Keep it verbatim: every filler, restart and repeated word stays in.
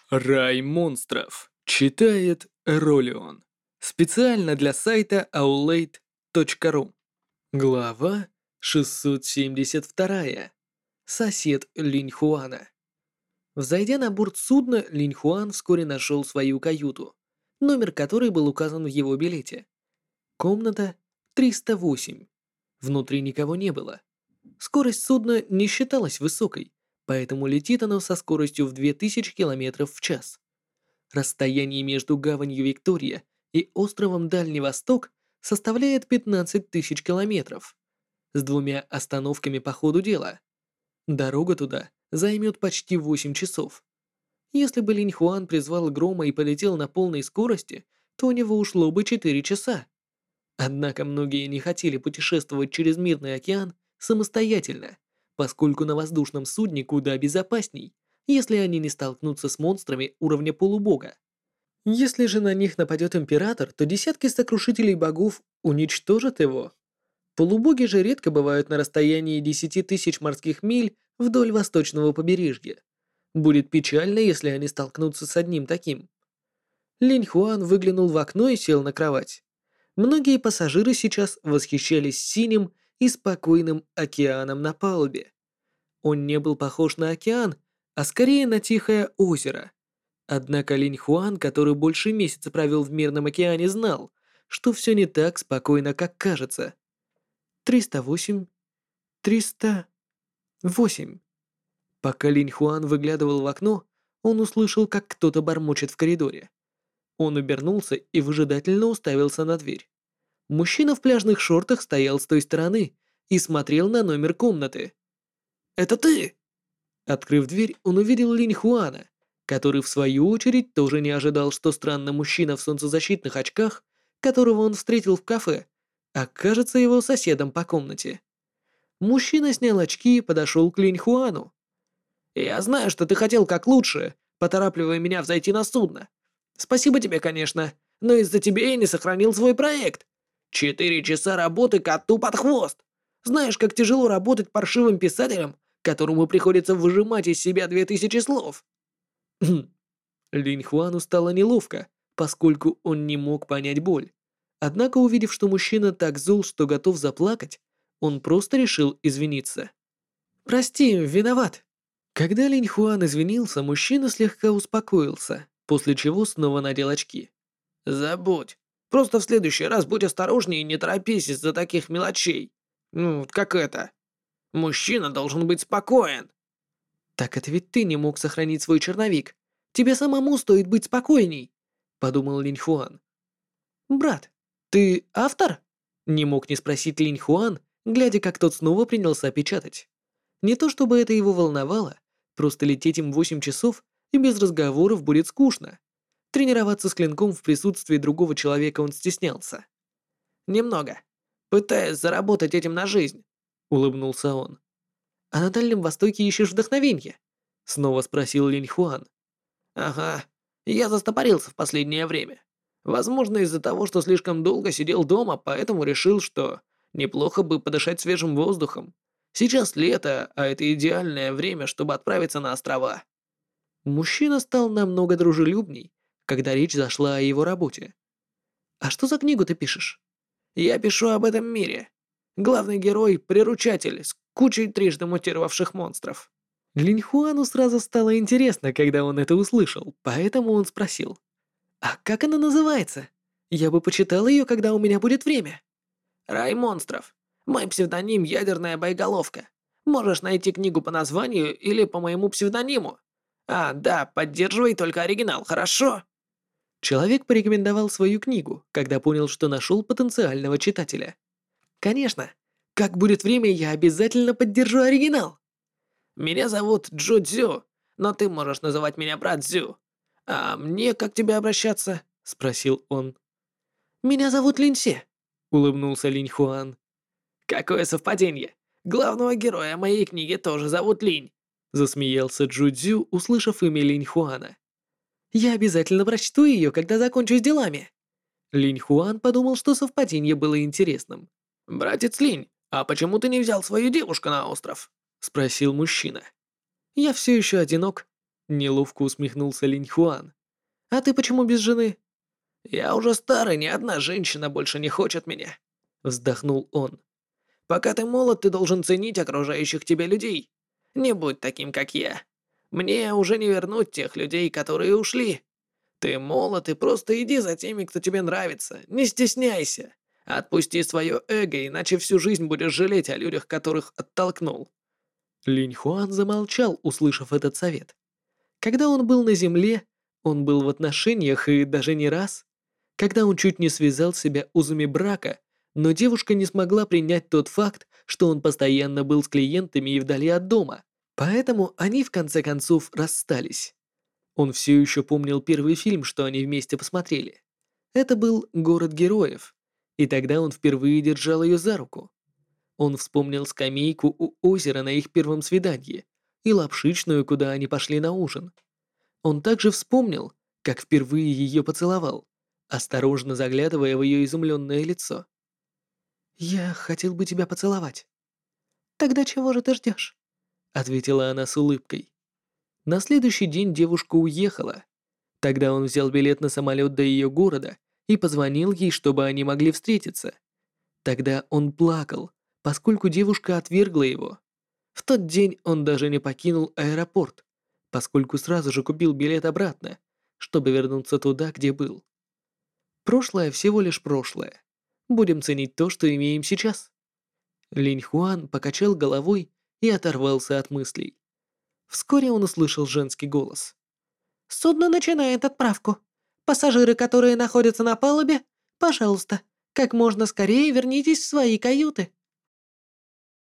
Рай монстров. Читает Ролион. Специально для сайта аулейт точка ру. Глава шестьсот семьдесят два. Сосед Линьхуана. Взойдя на борт судна, Линьхуан вскоре нашел свою каюту, номер которой был указан в его билете. Комната триста восемь. Внутри никого не было. Скорость судна не считалась высокой, поэтому летит оно со скоростью в две тысячи километров в час. Расстояние между гаванью Виктория и островом Дальний Восток составляет пятнадцать тысяч километров, с двумя остановками по ходу дела. Дорога туда займет почти восемь часов. Если бы Линьхуан призвал грома и полетел на полной скорости, то у него ушло бы четыре часа. Однако многие не хотели путешествовать через Мирный океан самостоятельно, поскольку на воздушном судне куда безопасней, если они не столкнутся с монстрами уровня полубога. Если же на них нападет император, то десятки сокрушителей богов уничтожат его. Полубоги же редко бывают на расстоянии десяти тысяч морских миль вдоль восточного побережья. Будет печально, если они столкнутся с одним таким. Линь Хуан выглянул в окно и сел на кровать. Многие пассажиры сейчас восхищались синим и спокойным океаном на палубе. Он не был похож на океан, а скорее на тихое озеро. Однако Линь Хуан, который больше месяца провел в Мирном океане, знал, что все не так спокойно, как кажется. триста восемь, триста восемь. Пока Линь Хуан выглядывал в окно, он услышал, как кто-то бормочет в коридоре. Он обернулся и выжидательно уставился на дверь. Мужчина в пляжных шортах стоял с той стороны и смотрел на номер комнаты. «Это ты?» Открыв дверь, он увидел Линь Хуана, который в свою очередь тоже не ожидал, что странный мужчина в солнцезащитных очках, которого он встретил в кафе, окажется его соседом по комнате. Мужчина снял очки и подошел к Линь Хуану. «Я знаю, что ты хотел как лучше, поторапливая меня взойти на судно. Спасибо тебе, конечно, но из-за тебя я не сохранил свой проект. Четыре часа работы коту под хвост. Знаешь, как тяжело работать паршивым писателем, которому приходится выжимать из себя две тысячи слов?» Линь Хуану стало неловко, поскольку он не мог понять боль. Однако, увидев, что мужчина так зол, что готов заплакать, он просто решил извиниться. «Прости, виноват». Когда Линь Хуан извинился, мужчина слегка успокоился, после чего снова надел очки. «Забудь. Просто в следующий раз будь осторожнее и не торопись из-за таких мелочей. Ну, как это. Мужчина должен быть спокоен». «Так это ведь ты не мог сохранить свой черновик. Тебе самому стоит быть спокойней», — подумал Линь Хуан. «Брат, ты автор?» — не мог не спросить Линь Хуан, глядя, как тот снова принялся печатать. Не то чтобы это его волновало, просто лететь им восемь часов и без разговоров будет скучно. Тренироваться с клинком в присутствии другого человека он стеснялся. «Немного. Пытаясь заработать этим на жизнь», — улыбнулся он. «А на Дальнем Востоке ищешь вдохновение?» — снова спросил Линь Хуан. «Ага. Я застопорился в последнее время. Возможно, из-за того, что слишком долго сидел дома, поэтому решил, что неплохо бы подышать свежим воздухом. Сейчас лето, а это идеальное время, чтобы отправиться на острова». Мужчина стал намного дружелюбней, когда речь зашла о его работе. «А что за книгу ты пишешь?» «Я пишу об этом мире. Главный герой — приручатель с кучей трижды мутировавших монстров». Линьхуану сразу стало интересно, когда он это услышал, поэтому он спросил. «А как она называется? Я бы почитал ее, когда у меня будет время». «Рай монстров. Мой псевдоним — Ядерная боеголовка. Можешь найти книгу по названию или по моему псевдониму. А, да, поддерживай только оригинал, хорошо?» Человек порекомендовал свою книгу, когда понял, что нашел потенциального читателя. «Конечно. Как будет время, я обязательно поддержу оригинал». «Меня зовут Джо Цзю, но ты можешь называть меня брат Цзю. А мне как к тебе обращаться?» — спросил он. «Меня зовут Линьсе», — улыбнулся Линь Хуан. «Какое совпадение! Главного героя моей книги тоже зовут Линь», — засмеялся Джо Цзю, услышав имя Линь Хуана. «Я обязательно прочту ее, когда закончу с делами». Линь Хуан подумал, что совпадение было интересным. «Братец Линь, а почему ты не взял свою девушку на остров?» — спросил мужчина. «Я все еще одинок». Неловко усмехнулся Линь Хуан. «А ты почему без жены?» «Я уже старый, ни одна женщина больше не хочет меня», — вздохнул он. «Пока ты молод, ты должен ценить окружающих тебя людей. Не будь таким, как я. Мне уже не вернуть тех людей, которые ушли. Ты молод и просто иди за теми, кто тебе нравится. Не стесняйся. Отпусти свое эго, иначе всю жизнь будешь жалеть о людях, которых оттолкнул». Линь Хуан замолчал, услышав этот совет. Когда он был на земле, он был в отношениях и даже не раз. Когда он чуть не связал себя узами брака, но девушка не смогла принять тот факт, что он постоянно был с клиентами и вдали от дома. Поэтому они в конце концов расстались. Он все еще помнил первый фильм, что они вместе посмотрели. Это был «Город героев», и тогда он впервые держал ее за руку. Он вспомнил скамейку у озера на их первом свидании и лапшичную, куда они пошли на ужин. Он также вспомнил, как впервые ее поцеловал, осторожно заглядывая в ее изумленное лицо. «Я хотел бы тебя поцеловать». «Тогда чего же ты ждешь?» — ответила она с улыбкой. На следующий день девушка уехала. Тогда он взял билет на самолет до ее города и позвонил ей, чтобы они могли встретиться. Тогда он плакал, поскольку девушка отвергла его. В тот день он даже не покинул аэропорт, поскольку сразу же купил билет обратно, чтобы вернуться туда, где был. Прошлое всего лишь прошлое. Будем ценить то, что имеем сейчас. Линь Хуан покачал головой и оторвался от мыслей. Вскоре он услышал женский голос. «Судно начинает отправку. Пассажиры, которые находятся на палубе, пожалуйста, как можно скорее вернитесь в свои каюты».